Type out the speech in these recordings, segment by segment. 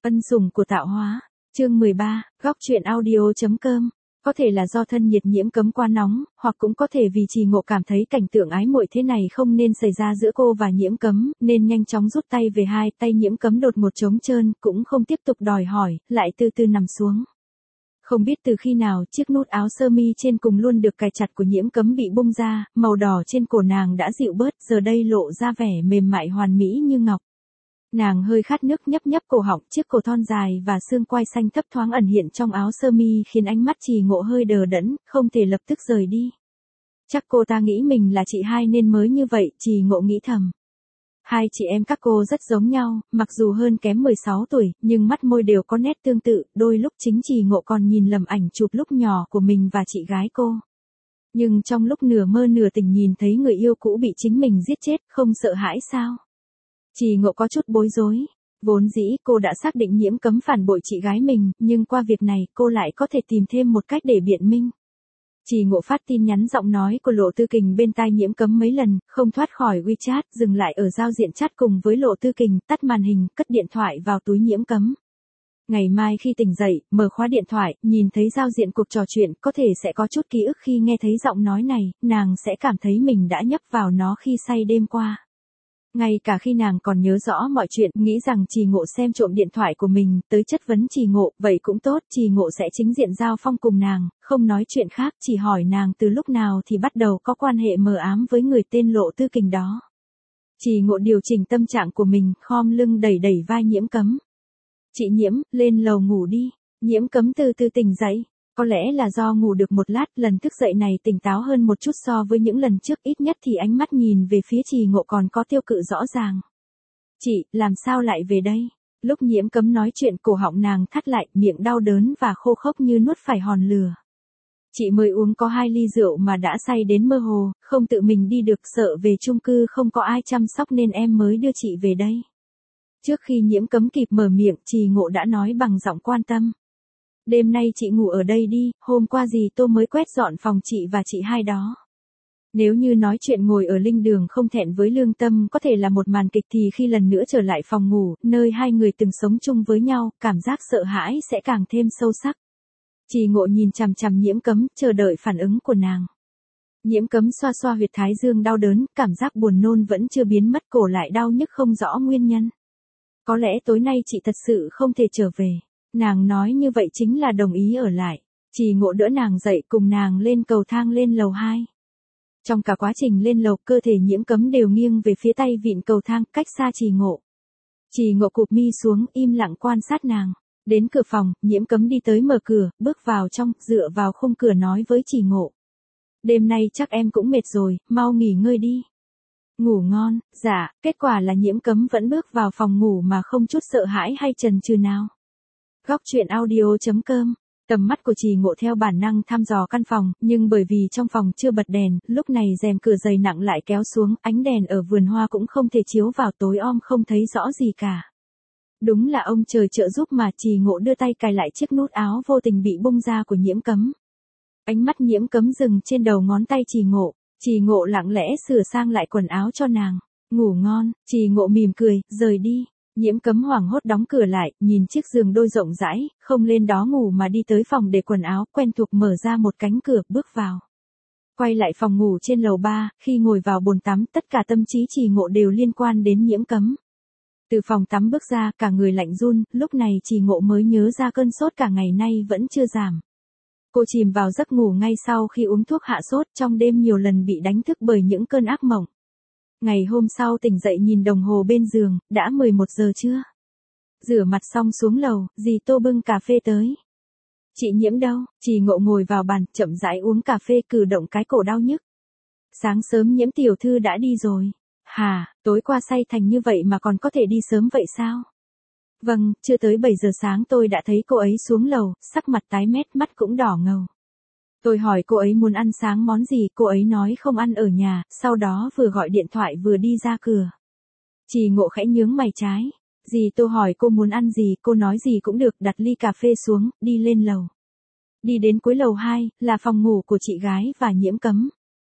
Ân sủng của tạo hóa. Chương 13, góc truyện audio.com. Có thể là do thân nhiệt Nhiễm Cấm quá nóng, hoặc cũng có thể vì Trì Ngộ cảm thấy cảnh tượng ái muội thế này không nên xảy ra giữa cô và Nhiễm Cấm, nên nhanh chóng rút tay về. Hai tay Nhiễm Cấm đột một trống trơn, cũng không tiếp tục đòi hỏi, lại từ từ nằm xuống. Không biết từ khi nào chiếc nút áo sơ mi trên cùng luôn được cài chặt của Nhiễm Cấm bị bung ra, màu đỏ trên cổ nàng đã dịu bớt, giờ đây lộ ra vẻ mềm mại hoàn mỹ như ngọc. Nàng hơi khát nước nhấp nhấp cổ họng, chiếc cổ thon dài và xương quai xanh thấp thoáng ẩn hiện trong áo sơ mi khiến ánh mắt Trì Ngộ hơi đờ đẫn, không thể lập tức rời đi. Chắc cô ta nghĩ mình là chị hai nên mới như vậy, Trì Ngộ nghĩ thầm. Hai chị em các cô rất giống nhau, mặc dù hơn kém 16 tuổi, nhưng mắt môi đều có nét tương tự, đôi lúc chính Trì Ngộ còn nhìn lầm ảnh chụp lúc nhỏ của mình và chị gái cô. Nhưng trong lúc nửa mơ nửa tỉnh nhìn thấy người yêu cũ bị chính mình giết chết, không sợ hãi sao? Trì Ngộ có chút bối rối. Vốn dĩ cô đã xác định Nhiễm Cấm phản bội chị gái mình, nhưng qua việc này cô lại có thể tìm thêm một cách để biện minh. Trì Ngộ phát tin nhắn giọng nói của Lộ Tư Kình bên tai Nhiễm Cấm mấy lần, không thoát khỏi WeChat, dừng lại ở giao diện chat cùng với Lộ Tư Kình, tắt màn hình, cất điện thoại vào túi Nhiễm Cấm. Ngày mai khi tỉnh dậy, mở khóa điện thoại, nhìn thấy giao diện cuộc trò chuyện, có thể sẽ có chút ký ức khi nghe thấy giọng nói này, nàng sẽ cảm thấy mình đã nhấp vào nó khi say đêm qua. Ngay cả khi nàng còn nhớ rõ mọi chuyện, nghĩ rằng Trì Ngộ xem trộm điện thoại của mình, tới chất vấn Trì Ngộ, vậy cũng tốt, Trì Ngộ sẽ chính diện giao phong cùng nàng, không nói chuyện khác, chỉ hỏi nàng từ lúc nào thì bắt đầu có quan hệ mờ ám với người tên Lộ Tư Kình đó. Trì Ngộ điều chỉnh tâm trạng của mình, khom lưng đẩy đẩy vai Nhiễm Cấm. Chị Nhiễm, lên lầu ngủ đi. Nhiễm Cấm từ từ tỉnh dậy. Có lẽ là do ngủ được một lát, lần thức dậy này tỉnh táo hơn một chút so với những lần trước, ít nhất thì ánh mắt nhìn về phía Trì Ngộ còn có tiêu cự rõ ràng. Chị, làm sao lại về đây? Lúc Nhiễm Cấm nói chuyện cổ họng nàng thắt lại, miệng đau đớn và khô khốc như nuốt phải hòn lửa. Chị mới uống có 2 ly rượu mà đã say đến mơ hồ, không tự mình đi được, sợ về chung cư không có ai chăm sóc nên em mới đưa chị về đây. Trước khi Nhiễm Cấm kịp mở miệng, Trì Ngộ đã nói bằng giọng quan tâm. Đêm nay chị ngủ ở đây đi, hôm qua dì tôi mới quét dọn phòng chị và chị hai đó. Nếu như nói chuyện ngồi ở linh đường không thẹn với lương tâm có thể là một màn kịch thì khi lần nữa trở lại phòng ngủ, nơi hai người từng sống chung với nhau, cảm giác sợ hãi sẽ càng thêm sâu sắc. Trì Ngộ nhìn chằm chằm Nhiễm Cấm, chờ đợi phản ứng của nàng. Nhiễm Cấm xoa xoa huyệt thái dương đau đớn, cảm giác buồn nôn vẫn chưa biến mất, cổ lại đau nhức không rõ nguyên nhân. Có lẽ tối nay chị thật sự không thể trở về. Nàng nói như vậy chính là đồng ý ở lại. Trì Ngộ đỡ nàng dậy cùng nàng lên cầu thang lên lầu 2. Trong cả quá trình lên lầu, cơ thể Nhiễm Cấm đều nghiêng về phía tay vịn cầu thang, cách xa Trì Ngộ. Trì Ngộ cụp mi xuống, im lặng quan sát nàng. Đến cửa phòng, Nhiễm Cấm đi tới mở cửa, bước vào trong, dựa vào khung cửa nói với Trì Ngộ. Đêm nay chắc em cũng mệt rồi, mau nghỉ ngơi đi. Ngủ ngon. Dạ, kết quả là Nhiễm Cấm vẫn bước vào phòng ngủ mà không chút sợ hãi hay chần chừ nào. Góc truyện audio.com. Tầm mắt của Trì Ngộ theo bản năng thăm dò căn phòng, nhưng bởi vì trong phòng chưa bật đèn, lúc này rèm cửa dày nặng lại kéo xuống, ánh đèn ở vườn hoa cũng không thể chiếu vào, tối om không thấy rõ gì cả. Đúng là ông trời trợ giúp mà. Trì Ngộ đưa tay cài lại chiếc nút áo vô tình bị bung ra của Nhiễm Cấm. Ánh mắt Nhiễm Cấm dừng trên đầu ngón tay Trì Ngộ. Trì Ngộ lặng lẽ sửa sang lại quần áo cho nàng. Ngủ ngon. Trì Ngộ mỉm cười, rời đi. Nhiễm Cấm hoảng hốt đóng cửa lại, nhìn chiếc giường đôi rộng rãi, không lên đó ngủ mà đi tới phòng để quần áo, quen thuộc mở ra một cánh cửa, bước vào. Quay lại phòng ngủ trên lầu 3, khi ngồi vào bồn tắm, tất cả tâm trí Trì Ngộ đều liên quan đến Nhiễm Cấm. Từ phòng tắm bước ra, cả người lạnh run, lúc này Trì Ngộ mới nhớ ra cơn sốt cả ngày nay vẫn chưa giảm. Cô chìm vào giấc ngủ ngay sau khi uống thuốc hạ sốt, trong đêm nhiều lần bị đánh thức bởi những cơn ác mộng. Ngày hôm sau tỉnh dậy nhìn đồng hồ bên giường, đã 11 giờ trưa. Rửa mặt xong xuống lầu, dì Tô bưng cà phê tới. Chị Nhiễm đâu? Trì Ngộ ngồi vào bàn, chậm rãi uống cà phê, cử động cái cổ đau nhức. Sáng sớm Nhiễm tiểu thư đã đi rồi. Hà, tối qua say thành như vậy mà còn có thể đi sớm vậy sao? Vâng, chưa tới 7 giờ sáng tôi đã thấy cô ấy xuống lầu, sắc mặt tái mét, mắt cũng đỏ ngầu. Tôi hỏi cô ấy muốn ăn sáng món gì, cô ấy nói không ăn ở nhà, sau đó vừa gọi điện thoại vừa đi ra cửa. Trì Ngộ khẽ nhướng mày trái. Dì tôi hỏi cô muốn ăn gì, cô nói gì cũng được, đặt ly cà phê xuống, đi lên lầu. Đi đến cuối lầu 2, là phòng ngủ của chị gái và Nhiễm Cấm.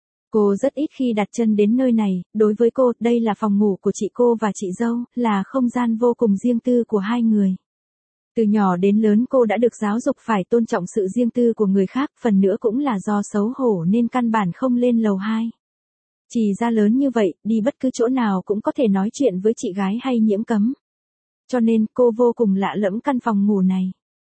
Cô rất ít khi đặt chân đến nơi này, đối với cô, đây là phòng ngủ của chị cô và chị dâu, là không gian vô cùng riêng tư của hai người. Từ nhỏ đến lớn cô đã được giáo dục phải tôn trọng sự riêng tư của người khác, phần nữa cũng là do xấu hổ nên căn bản không lên lầu 2. Trì ra lớn như vậy, đi bất cứ chỗ nào cũng có thể nói chuyện với chị gái hay Nhiễm Cấm. Cho nên cô vô cùng lạ lẫm căn phòng ngủ này.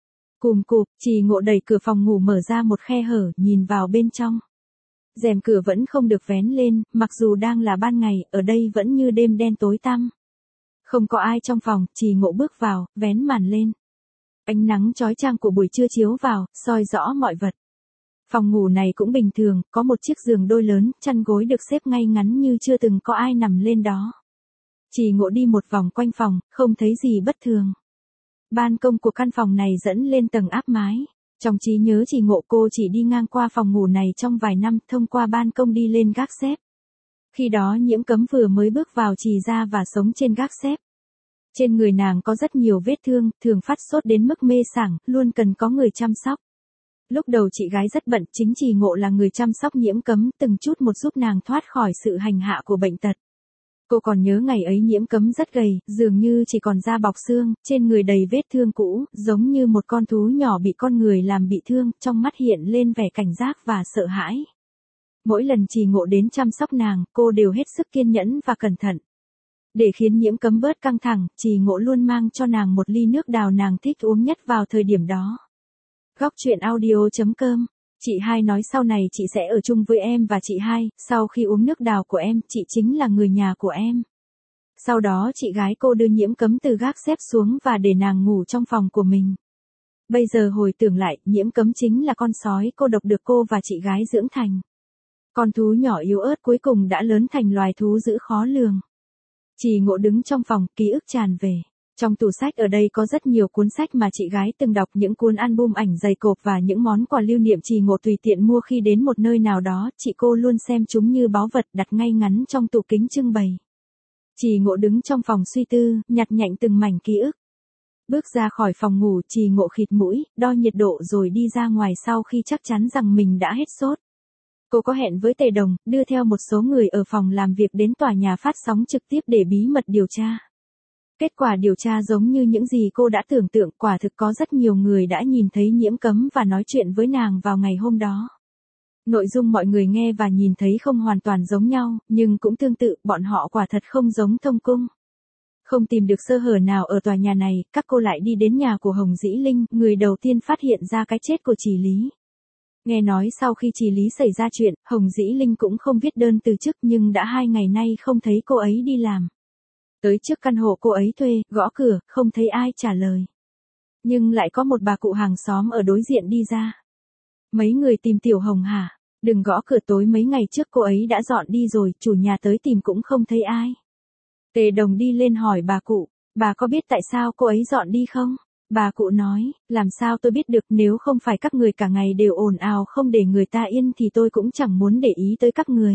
Cùm cụp, Trì Ngộ đẩy cửa phòng ngủ mở ra một khe hở, nhìn vào bên trong. Rèm cửa vẫn không được vén lên, mặc dù đang là ban ngày, ở đây vẫn như đêm đen tối tăm. Không có ai trong phòng, Trì Ngộ bước vào, vén màn lên. Ánh nắng chói chang của buổi trưa chiếu vào, soi rõ mọi vật. Phòng ngủ này cũng bình thường, có một chiếc giường đôi lớn, chăn gối được xếp ngay ngắn như chưa từng có ai nằm lên đó. Trì Ngộ đi một vòng quanh phòng, không thấy gì bất thường. Ban công của căn phòng này dẫn lên tầng áp mái. Trong trí nhớ Trì Ngộ cô chỉ đi ngang qua phòng ngủ này trong vài năm, thông qua ban công đi lên gác xếp. Khi đó Nhiễm Cấm vừa mới bước vào Trì ra và sống trên gác xếp. Trên người nàng có rất nhiều vết thương, thường phát sốt đến mức mê sảng, luôn cần có người chăm sóc. Lúc đầu chị gái rất bận, chính Trì Ngộ là người chăm sóc Nhiễm Cấm, từng chút một giúp nàng thoát khỏi sự hành hạ của bệnh tật. Cô còn nhớ ngày ấy Nhiễm Cấm rất gầy, dường như chỉ còn da bọc xương, trên người đầy vết thương cũ, giống như một con thú nhỏ bị con người làm bị thương, trong mắt hiện lên vẻ cảnh giác và sợ hãi. Mỗi lần Trì Ngộ đến chăm sóc nàng, cô đều hết sức kiên nhẫn và cẩn thận. Để khiến Nhiễm Cấm bớt căng thẳng, Trì Ngộ luôn mang cho nàng một ly nước đào nàng thích uống nhất vào thời điểm đó. Góc truyện audio.com. Chị hai nói sau này chị sẽ ở chung với em và chị hai, sau khi uống nước đào của em, chị chính là người nhà của em. Sau đó chị gái cô đưa Nhiễm Cấm từ gác xếp xuống và để nàng ngủ trong phòng của mình. Bây giờ hồi tưởng lại, Nhiễm Cấm chính là con sói cô độc được cô và chị gái dưỡng thành. Con thú nhỏ yếu ớt cuối cùng đã lớn thành loài thú dữ khó lường. Trì Ngộ đứng trong phòng, ký ức tràn về. Trong tủ sách ở đây có rất nhiều cuốn sách mà chị gái từng đọc, những cuốn album ảnh dày cộp và những món quà lưu niệm Trì Ngộ tùy tiện mua khi đến một nơi nào đó, chị cô luôn xem chúng như báu vật đặt ngay ngắn trong tủ kính trưng bày. Trì Ngộ đứng trong phòng suy tư, nhặt nhạnh từng mảnh ký ức. Bước ra khỏi phòng ngủ, Trì Ngộ khịt mũi, đo nhiệt độ rồi đi ra ngoài sau khi chắc chắn rằng mình đã hết sốt. Cô có hẹn với Tề Đồng, đưa theo một số người ở phòng làm việc đến tòa nhà phát sóng trực tiếp để bí mật điều tra. Kết quả điều tra giống như những gì cô đã tưởng tượng, quả thực có rất nhiều người đã nhìn thấy Nhiễm Cấm và nói chuyện với nàng vào ngày hôm đó. Nội dung mọi người nghe và nhìn thấy không hoàn toàn giống nhau, nhưng cũng tương tự, bọn họ quả thật không giống Thông Cung. Không tìm được sơ hở nào ở tòa nhà này, các cô lại đi đến nhà của Hồng Dĩ Linh, người đầu tiên phát hiện ra cái chết của Trì Lý. Nghe nói sau khi Trì Lý xảy ra chuyện, Hồng Dĩ Linh cũng không viết đơn từ chức nhưng đã 2 ngày nay không thấy cô ấy đi làm. Tới trước căn hộ cô ấy thuê, gõ cửa, không thấy ai trả lời. Nhưng lại có một bà cụ hàng xóm ở đối diện đi ra. Mấy người tìm Tiểu Hồng hả? Đừng gõ cửa, tối mấy ngày trước cô ấy đã dọn đi rồi, chủ nhà tới tìm cũng không thấy ai. Tề Đồng đi lên hỏi bà cụ, bà có biết tại sao cô ấy dọn đi không? Bà cụ nói, làm sao tôi biết được, nếu không phải các người cả ngày đều ồn ào không để người ta yên thì tôi cũng chẳng muốn để ý tới các người.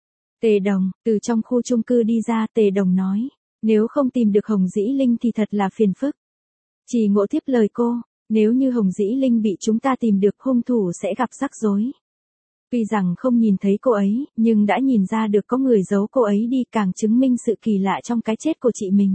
Tề Đồng, từ trong khu chung cư đi ra, Tề Đồng nói, nếu không tìm được Hồng Dĩ Linh thì thật là phiền phức. Trì Ngộ tiếp lời cô, nếu như Hồng Dĩ Linh bị chúng ta tìm được, hung thủ sẽ gặp rắc rối. Tuy rằng không nhìn thấy cô ấy, nhưng đã nhìn ra được có người giấu cô ấy đi, càng chứng minh sự kỳ lạ trong cái chết của chị mình.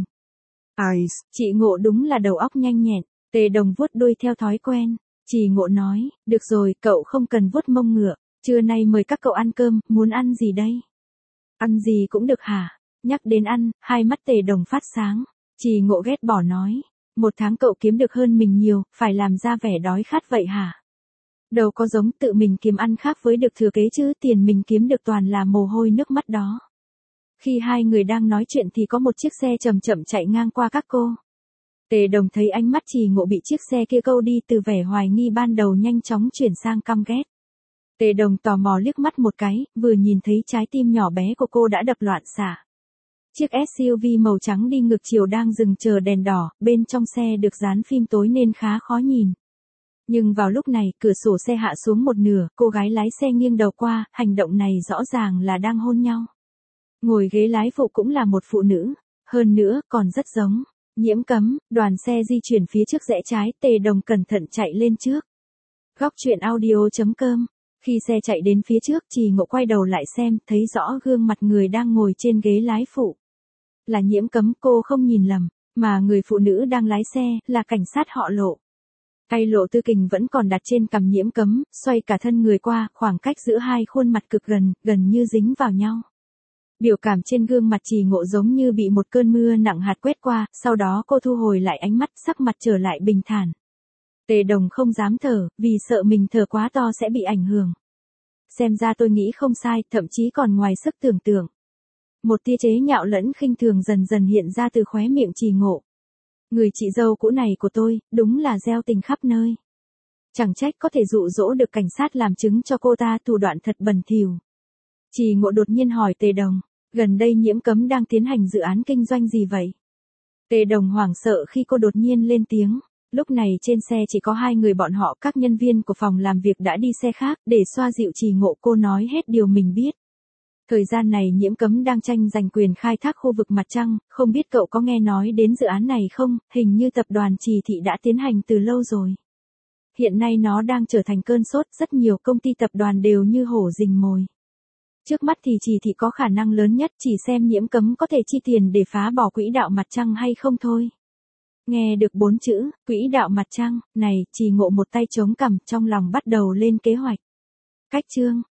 Chị Ngộ đúng là đầu óc nhanh nhẹn. Tề Đồng vuốt đuôi theo thói quen. Trì Ngộ nói, được rồi, cậu không cần vuốt mông ngựa. Trưa nay mời các cậu ăn cơm, muốn ăn gì đây? Ăn gì cũng được hả? Nhắc đến ăn, hai mắt Tề Đồng phát sáng. Trì Ngộ ghét bỏ nói, 1 tháng cậu kiếm được hơn mình nhiều, phải làm ra vẻ đói khát vậy hả? Đâu có giống tự mình kiếm ăn khác với được thừa kế chứ, tiền mình kiếm được toàn là mồ hôi nước mắt đó. Khi hai người đang nói chuyện thì có một chiếc xe chậm chậm chạy ngang qua các cô. Tề Đồng thấy ánh mắt Trì Ngộ bị chiếc xe kia câu đi, từ vẻ hoài nghi ban đầu nhanh chóng chuyển sang căm ghét. Tề Đồng tò mò liếc mắt một cái, vừa nhìn thấy trái tim nhỏ bé của cô đã đập loạn xạ. Chiếc SUV màu trắng đi ngược chiều đang dừng chờ đèn đỏ, bên trong xe được dán phim tối nên khá khó nhìn. Nhưng vào lúc này, cửa sổ xe hạ xuống một nửa, cô gái lái xe nghiêng đầu qua, hành động này rõ ràng là đang hôn nhau. Ngồi ghế lái phụ cũng là một phụ nữ, hơn nữa, còn rất giống Nhiễm Cấm. Đoàn xe di chuyển phía trước rẽ trái, Tề Đồng cẩn thận chạy lên trước. Góc truyện audio.com. Khi xe chạy đến phía trước, Trì Ngộ quay đầu lại xem, thấy rõ gương mặt người đang ngồi trên ghế lái phụ. Là Nhiễm Cấm, cô không nhìn lầm. Mà người phụ nữ đang lái xe, là cảnh sát họ Lộ. Tay Lộ Tư Kình vẫn còn đặt trên cằm Nhiễm Cấm, xoay cả thân người qua, khoảng cách giữa hai khuôn mặt cực gần, gần như dính vào nhau. Biểu cảm trên gương mặt Trì Ngộ giống như bị một cơn mưa nặng hạt quét qua, sau đó cô thu hồi lại ánh mắt, sắc mặt trở lại bình thản. Tề Đồng không dám thở, vì sợ mình thở quá to sẽ bị ảnh hưởng. Xem ra tôi nghĩ không sai, thậm chí còn ngoài sức tưởng tượng. Một tia chế nhạo lẫn khinh thường dần dần hiện ra từ khóe miệng Trì Ngộ. Người chị dâu cũ này của tôi, đúng là gieo tình khắp nơi. Chẳng trách có thể dụ dỗ được cảnh sát làm chứng cho cô ta, thủ đoạn thật bẩn thỉu. Trì Ngộ đột nhiên hỏi Tề Đồng, gần đây Nhiễm Cấm đang tiến hành dự án kinh doanh gì vậy? Tề Đồng hoảng sợ khi cô đột nhiên lên tiếng. Lúc này trên xe chỉ có hai người bọn họ, các nhân viên của phòng làm việc đã đi xe khác, để xoa dịu Trì Ngộ cô nói hết điều mình biết. Thời gian này Nhiễm Cấm đang tranh giành quyền khai thác khu vực mặt trăng, không biết cậu có nghe nói đến dự án này không, hình như tập đoàn Trì Thị đã tiến hành từ lâu rồi. Hiện nay nó đang trở thành cơn sốt, rất nhiều công ty tập đoàn đều như hổ rình mồi. Trước mắt thì Trì Thị có khả năng lớn nhất, chỉ xem Nhiễm Cấm có thể chi tiền để phá bỏ quỹ đạo mặt trăng hay không thôi. Nghe được 4 chữ, quỹ đạo mặt trăng, này, Trì Ngộ một tay chống cằm, trong lòng bắt đầu lên kế hoạch. Cách chương.